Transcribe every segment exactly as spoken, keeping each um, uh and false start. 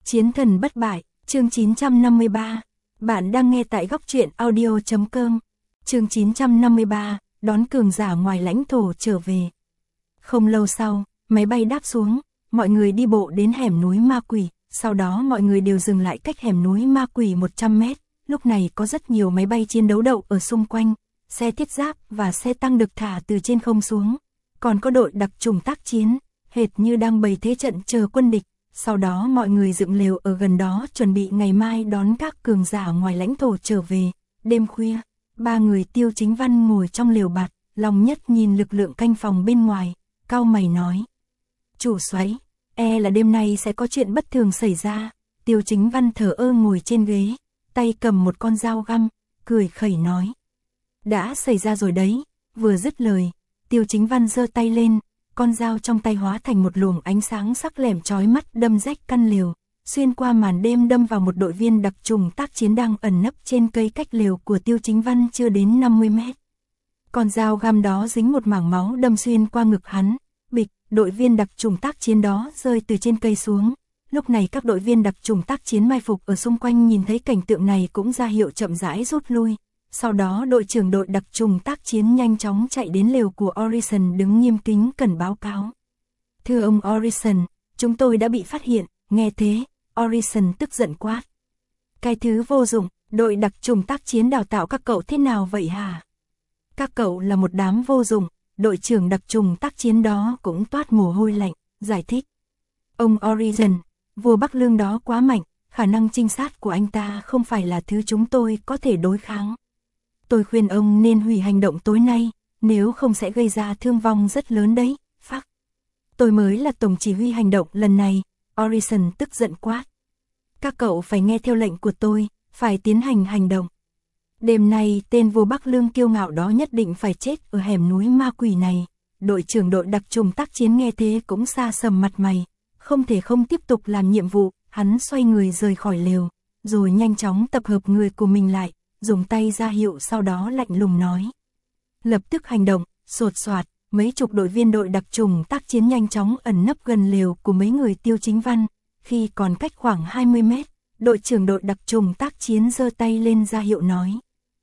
Chiến thần bất bại, chương chín trăm năm mươi ba. Bạn đang nghe tại góc truyện audio chấm com. Chương chín trăm năm mươi ba, đón cường giả ngoài lãnh thổ trở về. Không lâu sau, máy bay đáp xuống, mọi người đi bộ đến hẻm núi ma quỷ, sau đó mọi người đều dừng lại cách hẻm núi ma quỷ một trăm mét. Lúc này có rất nhiều máy bay chiến đấu đậu ở xung quanh, xe thiết giáp và xe tăng được thả từ trên không xuống. Còn có đội đặc chủng tác chiến, hệt như đang bày thế trận chờ quân địch. Sau đó mọi người dựng lều ở gần đó chuẩn bị ngày mai đón các cường giả ngoài lãnh thổ trở về. Đêm khuya, ba người Tiêu Chính Văn ngồi trong lều bạt, Long Nhất nhìn lực lượng canh phòng bên ngoài, cau mày nói. Chủ soái, e là đêm nay sẽ có chuyện bất thường xảy ra. Tiêu Chính Văn thở ơ ngồi trên ghế, tay cầm một con dao găm, cười khẩy nói. Đã xảy ra rồi đấy. Vừa dứt lời, Tiêu Chính Văn giơ tay lên, con dao trong tay hóa thành một luồng ánh sáng sắc lẻm chói mắt đâm rách căn lều, xuyên qua màn đêm đâm vào một đội viên đặc trùng tác chiến đang ẩn nấp trên cây cách lều của Tiêu Chính Văn chưa đến năm mươi mét. Con dao găm đó dính một mảng máu đâm xuyên qua ngực hắn, bịch, đội viên đặc trùng tác chiến đó rơi từ trên cây xuống. Lúc này các đội viên đặc trùng tác chiến mai phục ở xung quanh nhìn thấy cảnh tượng này cũng ra hiệu chậm rãi rút lui. Sau đó đội trưởng đội đặc trùng tác chiến nhanh chóng chạy đến lều của Orison đứng nghiêm kính cẩn báo cáo. Thưa ông Orison, chúng tôi đã bị phát hiện. Nghe thế, Orison tức giận quát. Cái thứ vô dụng, đội đặc trùng tác chiến đào tạo các cậu thế nào vậy hả? Các cậu là một đám vô dụng. Đội trưởng đặc trùng tác chiến đó cũng toát mồ hôi lạnh, giải thích. Ông Orison, vua Bắc Lương đó quá mạnh, khả năng trinh sát của anh ta không phải là thứ chúng tôi có thể đối kháng. Tôi khuyên ông nên hủy hành động tối nay, nếu không sẽ gây ra thương vong rất lớn đấy. Phắc. Tôi mới là tổng chỉ huy hành động lần này. Orison tức giận quát. Các cậu phải nghe theo lệnh của tôi, phải tiến hành hành động. Đêm nay tên vua Bắc Lương kiêu ngạo đó nhất định phải chết ở hẻm núi ma quỷ này. Đội trưởng đội đặc trùng tác chiến nghe thế cũng sa sầm mặt mày. Không thể không tiếp tục làm nhiệm vụ, hắn xoay người rời khỏi lều, rồi nhanh chóng tập hợp người của mình lại. Dùng tay ra hiệu sau đó lạnh lùng nói. Lập tức hành động, sột soạt, mấy chục đội viên đội đặc trùng tác chiến nhanh chóng ẩn nấp gần lều của mấy người Tiêu Chính Văn. Khi còn cách khoảng hai mươi mét, đội trưởng đội đặc trùng tác chiến giơ tay lên ra hiệu nói.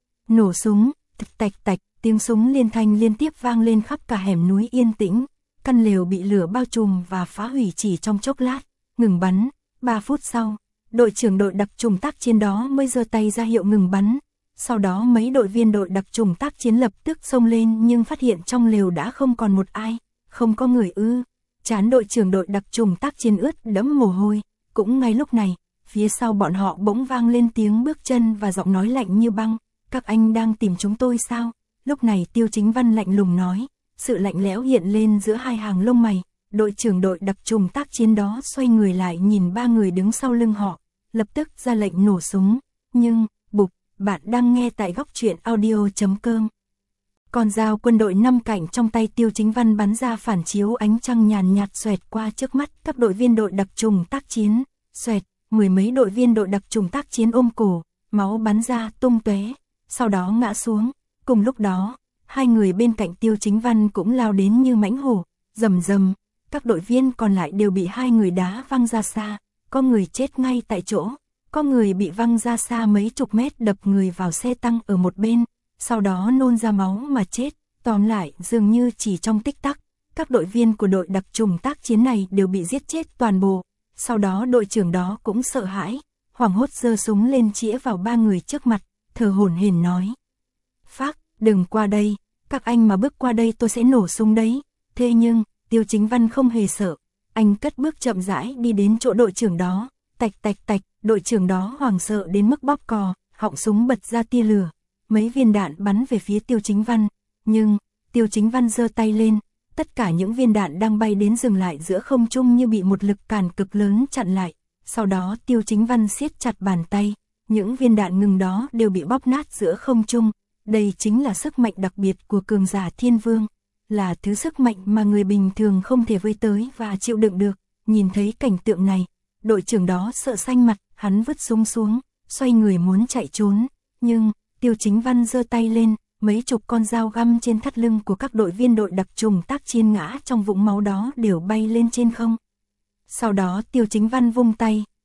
Nổ súng, tạch tạch tạch, tiếng súng liên thanh liên tiếp vang lên khắp cả hẻm núi yên tĩnh. Căn lều bị lửa bao trùm và phá hủy chỉ trong chốc lát, ngừng bắn. Ba phút sau, đội trưởng đội đặc trùng tác chiến đó mới giơ tay ra hiệu ngừng bắn. Sau đó mấy đội viên đội đặc trùng tác chiến lập tức xông lên nhưng phát hiện trong lều đã không còn một ai, không có người ư. Trán đội trưởng đội đặc trùng tác chiến ướt đẫm mồ hôi. Cũng ngay lúc này, phía sau bọn họ bỗng vang lên tiếng bước chân và giọng nói lạnh như băng. Các anh đang tìm chúng tôi sao? Lúc này Tiêu Chính Văn lạnh lùng nói. Sự lạnh lẽo hiện lên giữa hai hàng lông mày. Đội trưởng đội đặc trùng tác chiến đó xoay người lại nhìn ba người đứng sau lưng họ, lập tức ra lệnh nổ súng. Nhưng, bụp, bạn đang nghe tại góc truyện audio chấm com. Con dao quân đội năm cạnh trong tay Tiêu Chính Văn bắn ra phản chiếu ánh trăng nhàn nhạt xoẹt qua trước mắt các đội viên đội đặc trùng tác chiến. Xoẹt, mười mấy đội viên đội đặc trùng tác chiến ôm cổ, máu bắn ra tung tóe, sau đó ngã xuống. Cùng lúc đó, hai người bên cạnh Tiêu Chính Văn cũng lao đến như mãnh hổ, rầm rầm. Các đội viên còn lại đều bị hai người đá văng ra xa, có người chết ngay tại chỗ. Có người bị văng ra xa mấy chục mét đập người vào xe tăng ở một bên, sau đó nôn ra máu mà chết. Tóm lại, dường như chỉ trong tích tắc, các đội viên của đội đặc trùng tác chiến này đều bị giết chết toàn bộ. Sau đó đội trưởng đó cũng sợ hãi, hoảng hốt giơ súng lên chĩa vào ba người trước mặt, thở hổn hển nói. Phác, đừng qua đây, các anh mà bước qua đây tôi sẽ nổ súng đấy. Thế nhưng, Tiêu Chính Văn không hề sợ, anh cất bước chậm rãi đi đến chỗ đội trưởng đó, tạch tạch tạch. Đội trưởng đó hoảng sợ đến mức bóp cò, họng súng bật ra tia lửa, mấy viên đạn bắn về phía Tiêu Chính Văn, nhưng Tiêu Chính Văn giơ tay lên, tất cả những viên đạn đang bay đến dừng lại giữa không trung như bị một lực cản cực lớn chặn lại. Sau đó Tiêu Chính Văn siết chặt bàn tay, những viên đạn ngừng đó đều bị bóp nát giữa không trung. Đây chính là sức mạnh đặc biệt của cường giả Thiên Vương, là thứ sức mạnh mà người bình thường không thể với tới và chịu đựng được. Nhìn thấy cảnh tượng này, đội trưởng đó sợ xanh mặt, hắn vứt súng xuống, xoay người muốn chạy trốn, nhưng Tiêu Chính Văn giơ tay lên, mấy chục con dao găm trên thắt lưng của các đội viên đội đặc trùng tác chiến ngã trong vũng máu đó đều bay lên trên không. Sau đó Tiêu Chính Văn vung tay,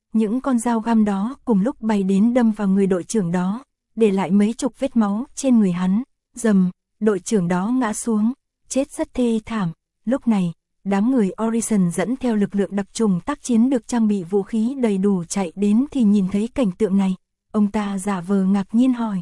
những con dao găm đó cùng lúc bay đến đâm vào người đội trưởng đó, để lại mấy chục vết máu trên người hắn. Rầm, đội trưởng đó ngã xuống, chết rất thê thảm. Lúc này, đám người Orison dẫn theo lực lượng đặc trùng tác chiến được trang bị vũ khí đầy đủ chạy đến thì nhìn thấy cảnh tượng này. Ông ta giả vờ ngạc nhiên hỏi.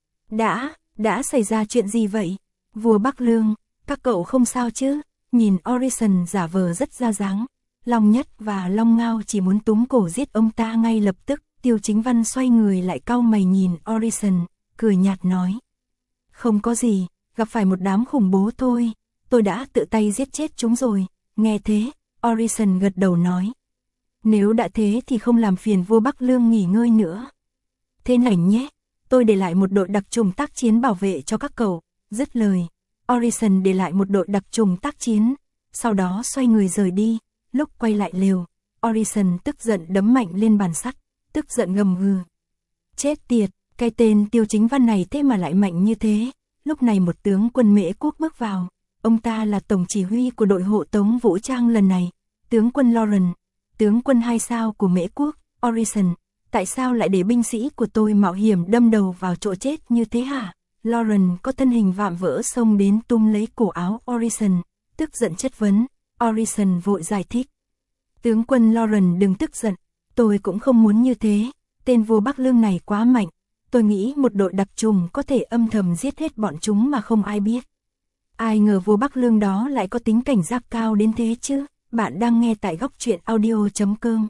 Đã, đã xảy ra chuyện gì vậy? Vua Bắc Lương, các cậu không sao chứ? Nhìn Orison giả vờ rất ra dáng. Long Nhất và Long Ngao chỉ muốn túm cổ giết ông ta ngay lập tức. Tiêu Chính Văn xoay người lại cau mày nhìn Orison, cười nhạt nói. Không có gì, gặp phải một đám khủng bố thôi. Tôi đã tự tay giết chết chúng rồi. Nghe thế, Orison gật đầu nói. Nếu đã thế thì không làm phiền vua Bắc Lương nghỉ ngơi nữa. Thế này nhé, tôi để lại một đội đặc trùng tác chiến bảo vệ cho các cậu. Dứt lời, Orison để lại một đội đặc trùng tác chiến, sau đó xoay người rời đi. Lúc quay lại lều, Orison tức giận đấm mạnh lên bàn sắt, tức giận gầm gừ. Chết tiệt, cái tên Tiêu Chính Văn này thế mà lại mạnh như thế. Lúc này một tướng quân Mễ Quốc bước vào. Ông ta là tổng chỉ huy của đội hộ tống vũ trang lần này. Tướng quân Lauren, tướng quân hai sao của Mễ Quốc. Orison, tại sao lại để binh sĩ của tôi mạo hiểm đâm đầu vào chỗ chết như thế hả? Lauren có thân hình vạm vỡ xông đến túm lấy cổ áo Orison, tức giận chất vấn. Orison vội giải thích. Tướng quân Lauren đừng tức giận, tôi cũng không muốn như thế. Tên vua Bắc Lương này quá mạnh. Tôi nghĩ một đội đặc trùng có thể âm thầm giết hết bọn chúng mà không ai biết. Ai ngờ vua Bắc Lương đó lại có tính cảnh giác cao đến thế chứ. Bạn đang nghe tại góc truyện audio chấm com.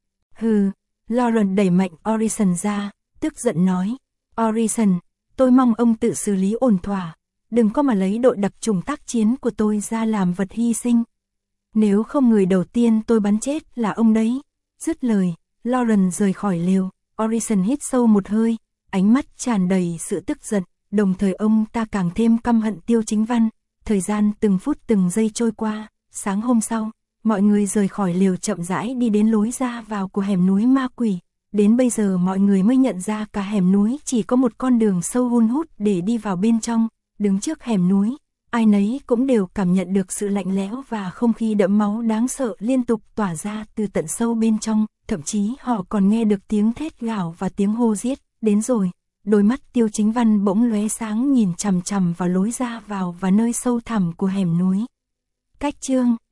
Hừ, Lauren đẩy mạnh Orison ra, tức giận nói. Orison, tôi mong ông tự xử lý ổn thỏa. Đừng có mà lấy đội đặc trùng tác chiến của tôi ra làm vật hy sinh. Nếu không người đầu tiên tôi bắn chết là ông đấy. Dứt lời, Lauren rời khỏi lều. Orison hít sâu một hơi, ánh mắt tràn đầy sự tức giận. Đồng thời ông ta càng thêm căm hận Tiêu Chính Văn. Thời gian từng phút từng giây trôi qua. Sáng hôm sau, mọi người rời khỏi lều chậm rãi đi đến lối ra vào của hẻm núi ma quỷ. Đến bây giờ mọi người mới nhận ra cả hẻm núi chỉ có một con đường sâu hun hút để đi vào bên trong. Đứng trước hẻm núi, ai nấy cũng đều cảm nhận được sự lạnh lẽo và không khí đẫm máu đáng sợ liên tục tỏa ra từ tận sâu bên trong. Thậm chí họ còn nghe được tiếng thét gào và tiếng hô giết. Đến rồi, đôi mắt Tiêu Chính Văn bỗng lóe sáng nhìn chằm chằm vào lối ra vào và nơi sâu thẳm của hẻm núi. Cách chương